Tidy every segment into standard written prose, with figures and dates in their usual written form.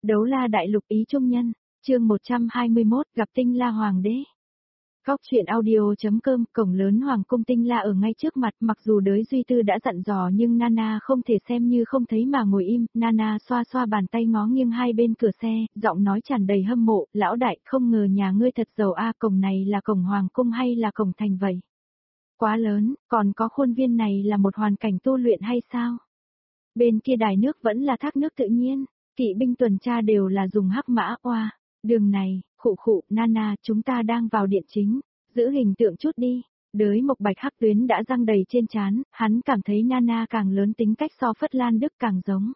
Đấu la đại lục ý trung nhân, chương 121 gặp Tinh La Hoàng đế. Góc truyện audio.com. Cổng lớn Hoàng cung Tinh La ở ngay trước mặt, mặc dù đới Duy Tư đã dặn dò nhưng Nana không thể xem như không thấy mà ngồi im. Nana xoa xoa bàn tay ngó nghiêng hai bên cửa xe, giọng nói tràn đầy hâm mộ, lão đại, không ngờ nhà ngươi thật giàu a, cổng này là cổng Hoàng cung hay là cổng thành vậy? Quá lớn, còn có khuôn viên này là một hoàn cảnh tu luyện hay sao? Bên kia đài nước vẫn là thác nước tự nhiên. Kỵ binh tuần tra đều là dùng hắc mã oa. Đường này, khụ, Nana, chúng ta đang vào điện chính, giữ hình tượng chút đi. Đới Mộc Bạch hắc tuyến đã răng đầy trên trán, hắn cảm thấy Nana càng lớn tính cách so Phất Lan Đức càng giống.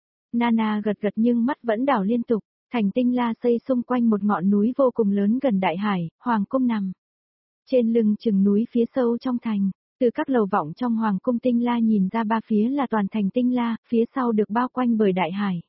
Nana gật gật nhưng mắt vẫn đảo liên tục. Thành Tinh La xây xung quanh một ngọn núi vô cùng lớn gần đại hải, Hoàng cung nằm trên lưng chừng núi phía sâu trong thành. Từ các lầu vọng trong Hoàng cung Tinh La nhìn ra ba phía là toàn thành Tinh La, phía sau được bao quanh bởi đại hải.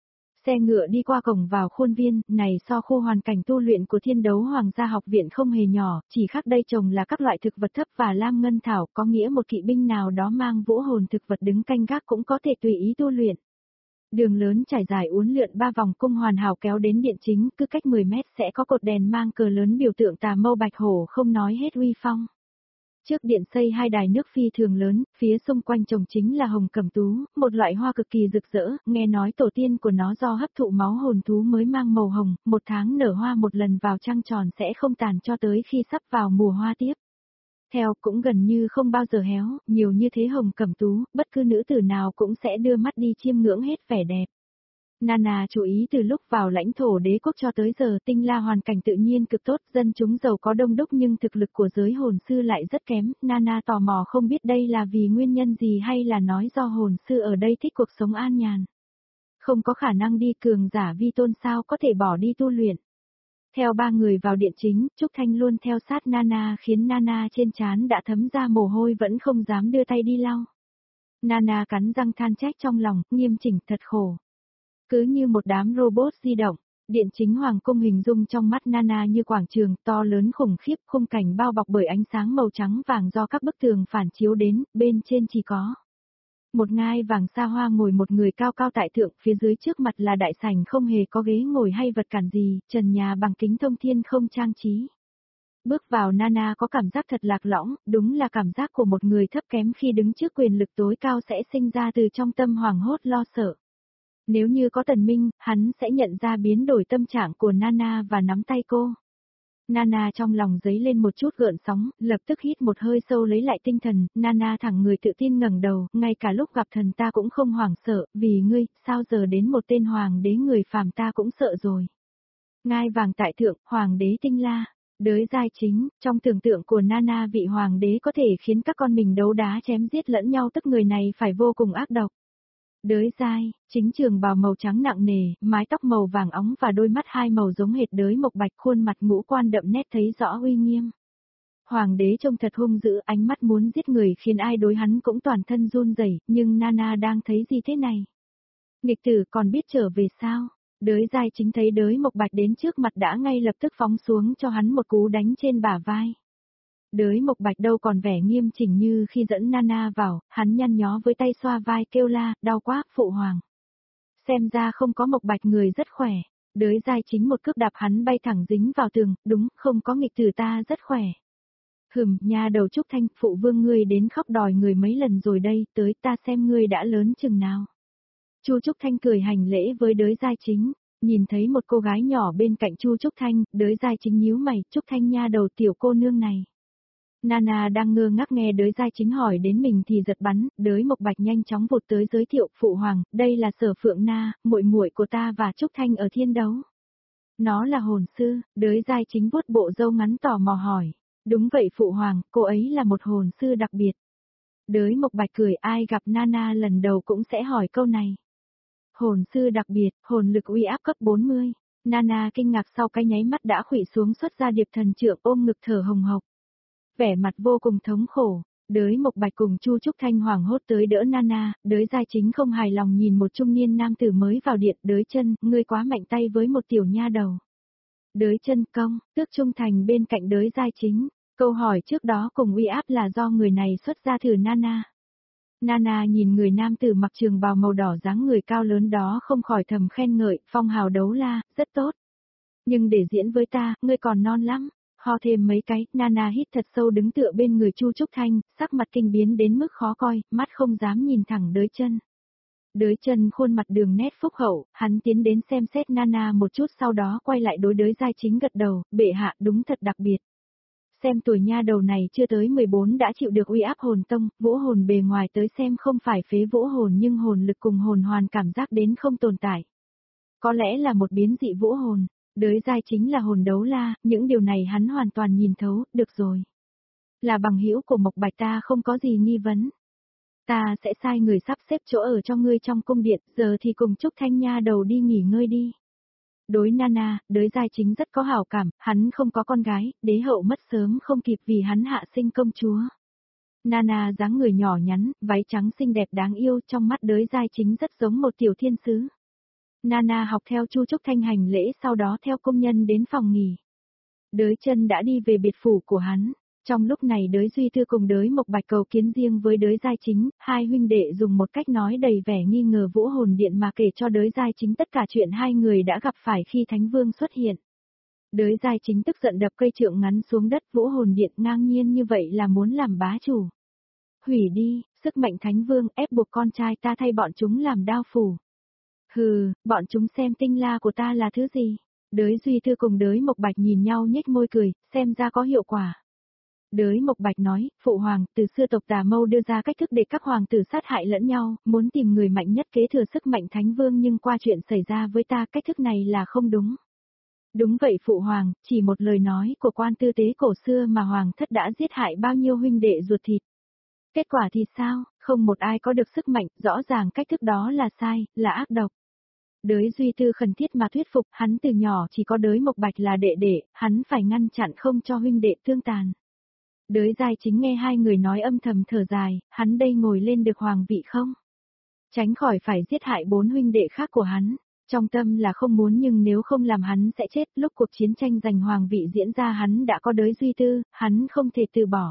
Xe ngựa đi qua cổng vào khuôn viên, này so khu hoàn cảnh tu luyện của Thiên Đấu Hoàng gia học viện không hề nhỏ, chỉ khác đây trồng là các loại thực vật thấp và lam ngân thảo, có nghĩa một kỵ binh nào đó mang vũ hồn thực vật đứng canh gác cũng có thể tùy ý tu luyện. Đường lớn trải dài uốn lượn ba vòng cung hoàn hảo kéo đến điện chính, cứ cách 10 mét sẽ có cột đèn mang cờ lớn biểu tượng tà mâu bạch hổ không nói hết uy phong. Trước điện xây hai đài nước phi thường lớn, phía xung quanh trồng chính là hồng cẩm tú, một loại hoa cực kỳ rực rỡ, nghe nói tổ tiên của nó do hấp thụ máu hồn thú mới mang màu hồng, một tháng nở hoa một lần vào trăng tròn sẽ không tàn cho tới khi sắp vào mùa hoa tiếp. Theo cũng gần như không bao giờ héo, nhiều như thế hồng cẩm tú, bất cứ nữ tử nào cũng sẽ đưa mắt đi chiêm ngưỡng hết vẻ đẹp. Nana chú ý từ lúc vào lãnh thổ đế quốc cho tới giờ Tinh La hoàn cảnh tự nhiên cực tốt, dân chúng giàu có đông đúc nhưng thực lực của giới hồn sư lại rất kém. Nana tò mò không biết đây là vì nguyên nhân gì hay là nói do hồn sư ở đây thích cuộc sống an nhàn. Không có khả năng đi cường giả vi tôn sao có thể bỏ đi tu luyện. Theo ba người vào điện chính, Trúc Thanh luôn theo sát Nana khiến Nana trên trán đã thấm ra mồ hôi vẫn không dám đưa tay đi lau. Nana cắn răng than trách trong lòng, nghiêm chỉnh thật khổ. Cứ như một đám robot di động, điện chính Hoàng cung hình dung trong mắt Nana như quảng trường to lớn khủng khiếp, khung cảnh bao bọc bởi ánh sáng màu trắng vàng do các bức tường phản chiếu đến, bên trên chỉ có một ngai vàng xa hoa ngồi một người cao cao tại thượng, phía dưới trước mặt là đại sảnh không hề có ghế ngồi hay vật cản gì, trần nhà bằng kính thông thiên không trang trí. Bước vào Nana có cảm giác thật lạc lõng, đúng là cảm giác của một người thấp kém khi đứng trước quyền lực tối cao sẽ sinh ra từ trong tâm hoảng hốt lo sợ. Nếu như có Tần Minh, hắn sẽ nhận ra biến đổi tâm trạng của Nana và nắm tay cô. Nana trong lòng dấy lên một chút gợn sóng, lập tức hít một hơi sâu lấy lại tinh thần, Nana thẳng người tự tin ngẩng đầu, ngay cả lúc gặp thần ta cũng không hoảng sợ, vì ngươi, sao giờ đến một tên hoàng đế người phàm ta cũng sợ rồi. Ngai vàng tại thượng, hoàng đế Tinh La, đới giai chính, trong tưởng tượng của Nana vị hoàng đế có thể khiến các con mình đấu đá chém giết lẫn nhau tức người này phải vô cùng ác độc. Đới giai, chính trường bào màu trắng nặng nề, mái tóc màu vàng óng và đôi mắt hai màu giống hệt đới mộc bạch, khuôn mặt ngũ quan đậm nét thấy rõ uy nghiêm. Hoàng đế trông thật hung dữ, ánh mắt muốn giết người khiến ai đối hắn cũng toàn thân run rẩy, nhưng Nana đang thấy gì thế này? Nghịch tử còn biết trở về sao? Đới giai chính thấy đới mộc bạch đến trước mặt đã ngay lập tức phóng xuống cho hắn một cú đánh trên bả vai. Đới Mộc Bạch đâu còn vẻ nghiêm chỉnh như khi dẫn Nana vào, hắn nhăn nhó với tay xoa vai kêu la, đau quá, phụ hoàng. Xem ra không có Mộc Bạch người rất khỏe, đới giai chính một cước đạp hắn bay thẳng dính vào tường, đúng, không có nghịch tử ta rất khỏe. Nha đầu Trúc Thanh, phụ vương ngươi đến khóc đòi người mấy lần rồi đây, tới ta xem ngươi đã lớn chừng nào. Chu Trúc Thanh cười hành lễ với đới giai chính. Nhìn thấy một cô gái nhỏ bên cạnh Chu Trúc Thanh, đới giai chính nhíu mày, Trúc Thanh nha đầu tiểu cô nương này. Nana đang ngơ ngác nghe đới giai chính hỏi đến mình thì giật bắn, đới mộc bạch nhanh chóng vụt tới giới thiệu, phụ hoàng, đây là Sở Phượng Na, muội muội của ta và Trúc Thanh ở Thiên Đấu. Nó là hồn sư, đới giai chính vuốt bộ râu ngắn tò mò hỏi. Đúng vậy phụ hoàng, cô ấy là một hồn sư đặc biệt. Đới mộc bạch cười, ai gặp Nana lần đầu cũng sẽ hỏi câu này. Hồn sư đặc biệt, hồn lực uy áp cấp 40. Nana kinh ngạc sau cái nháy mắt đã khuỵu xuống xuất ra điệp thần trượng ôm ngực thở hồng hộc. Vẻ mặt vô cùng thống khổ, đới mộc bạch cùng Chu Trúc Thanh hoảng hốt tới đỡ Nana, đới giai chính không hài lòng nhìn một trung niên nam tử mới vào điện, đới chân, ngươi quá mạnh tay với một tiểu nha đầu. Đới chân công, tước trung thành bên cạnh đới giai chính, câu hỏi trước đó cùng uy áp là do người này xuất ra thử Nana. Nana nhìn người nam tử mặc trường bào màu đỏ dáng người cao lớn đó không khỏi thầm khen ngợi, phong hào đấu la, rất tốt. Nhưng để diễn với ta, ngươi còn non lắm. Ho thêm mấy cái, Nana hít thật sâu đứng tựa bên người Chu Trúc Thanh, sắc mặt kinh biến đến mức khó coi, mắt không dám nhìn thẳng Đới Chân. Đới Chân khuôn mặt đường nét phúc hậu, hắn tiến đến xem xét Nana một chút sau đó quay lại đối Đới Giai Chính gật đầu, bệ hạ đúng thật đặc biệt. Xem tuổi nha đầu này chưa tới 14 đã chịu được uy áp hồn tông, vũ hồn bề ngoài tới xem không phải phế vũ hồn nhưng hồn lực cùng hồn hoàn cảm giác đến không tồn tại. Có lẽ là một biến dị vũ hồn, Đới Giai Chính là hồn đấu la, những điều này hắn hoàn toàn nhìn thấu, được rồi. Là bằng hữu của Mộc Bạch ta không có gì nghi vấn. Ta sẽ sai người sắp xếp chỗ ở cho ngươi trong cung điện, giờ thì cùng Trúc Thanh nha đầu đi nghỉ ngơi đi. Đối Nana, Đới Giai Chính rất có hảo cảm, hắn không có con gái, đế hậu mất sớm không kịp vì hắn hạ sinh công chúa. Nana dáng người nhỏ nhắn, váy trắng xinh đẹp đáng yêu, trong mắt Đới Giai Chính rất giống một tiểu thiên sứ. Nana học theo Chu Trúc Thanh hành lễ sau đó theo công nhân đến phòng nghỉ. Đới Chân đã đi về biệt phủ của hắn. Trong lúc này Đới Duy Thư cùng Đới Mộc Bạch cầu kiến riêng với Đới Giai Chính, hai huynh đệ dùng một cách nói đầy vẻ nghi ngờ vũ hồn điện mà kể cho Đới Giai Chính tất cả chuyện hai người đã gặp phải khi Thánh Vương xuất hiện. Đới Giai Chính tức giận đập cây trượng ngắn xuống đất, vũ hồn điện ngang nhiên như vậy là muốn làm bá chủ. Hủy đi, sức mạnh Thánh Vương ép buộc con trai ta thay bọn chúng làm đao phủ. Hừ, bọn chúng xem tinh la của ta là thứ gì? Đới Duy Thư cùng Đới Mộc Bạch nhìn nhau nhếch môi cười, xem ra có hiệu quả. Đới Mộc Bạch nói, phụ hoàng, từ xưa tộc Tà Mâu đưa ra cách thức để các hoàng tử sát hại lẫn nhau, muốn tìm người mạnh nhất kế thừa sức mạnh Thánh Vương nhưng qua chuyện xảy ra với ta cách thức này là không đúng. Đúng vậy phụ hoàng, chỉ một lời nói của quan tư tế cổ xưa mà hoàng thất đã giết hại bao nhiêu huynh đệ ruột thịt. Kết quả thì sao, không một ai có được sức mạnh, rõ ràng cách thức đó là sai, là ác độc. Đới Duy Tư khẩn thiết mà thuyết phục, hắn từ nhỏ chỉ có Đới Mộc Bạch là đệ đệ, hắn phải ngăn chặn không cho huynh đệ thương tàn. Đới Giai Chính nghe hai người nói âm thầm thở dài, hắn đây ngồi lên được hoàng vị không? Tránh khỏi phải giết hại 4 huynh đệ khác của hắn. Trong tâm là không muốn nhưng nếu không làm hắn sẽ chết, lúc cuộc chiến tranh giành hoàng vị diễn ra hắn đã có Đới Duy Tư, hắn không thể từ bỏ.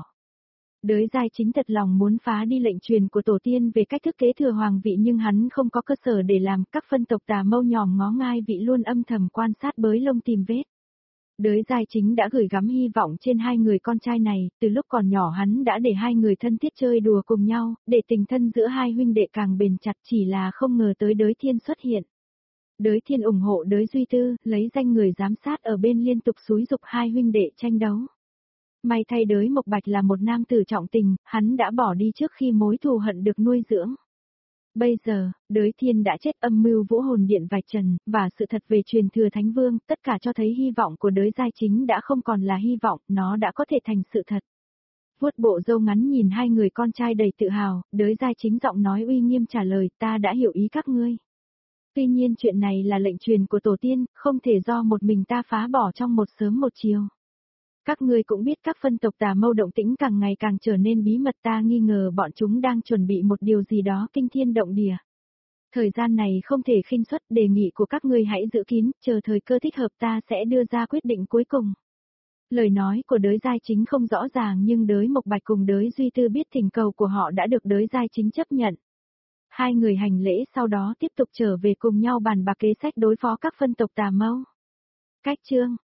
Đới Giai Chính thật lòng muốn phá đi lệnh truyền của tổ tiên về cách thức kế thừa hoàng vị nhưng hắn không có cơ sở để làm, các phân tộc Tà Mâu nhòm ngó ngai vị luôn âm thầm quan sát bới lông tìm vết. Đới Giai Chính đã gửi gắm hy vọng trên hai người con trai này, từ lúc còn nhỏ hắn đã để hai người thân thiết chơi đùa cùng nhau, để tình thân giữa hai huynh đệ càng bền chặt, chỉ là không ngờ tới Đới Thiên xuất hiện. Đới Thiên ủng hộ Đới Duy Tư, lấy danh người giám sát ở bên liên tục xúi dục hai huynh đệ tranh đấu. May thay Đới Mộc Bạch là một nam tử trọng tình, hắn đã bỏ đi trước khi mối thù hận được nuôi dưỡng. Bây giờ, Đới Thiên đã chết, âm mưu vũ hồn điện vạch trần, và sự thật về truyền thừa Thánh Vương, tất cả cho thấy hy vọng của Đới Giai Chính đã không còn là hy vọng, nó đã có thể thành sự thật. Vuốt bộ râu ngắn nhìn hai người con trai đầy tự hào, Đới Giai Chính giọng nói uy nghiêm trả lời, ta đã hiểu ý các ngươi. Tuy nhiên chuyện này là lệnh truyền của tổ tiên, không thể do một mình ta phá bỏ trong một sớm một chiều. Các ngươi cũng biết các phân tộc Tà Mâu động tĩnh càng ngày càng trở nên bí mật, ta nghi ngờ bọn chúng đang chuẩn bị một điều gì đó kinh thiên động địa. Thời gian này không thể khinh suất, đề nghị của các ngươi hãy giữ kín, chờ thời cơ thích hợp ta sẽ đưa ra quyết định cuối cùng. Lời nói của Đới Giai Chính không rõ ràng nhưng Đới Mộc Bạch cùng Đới Duy Tư biết thỉnh cầu của họ đã được Đới Giai Chính chấp nhận. Hai người hành lễ sau đó tiếp tục trở về cùng nhau bàn bạc kế sách đối phó các phân tộc Tà Mâu. Cách chương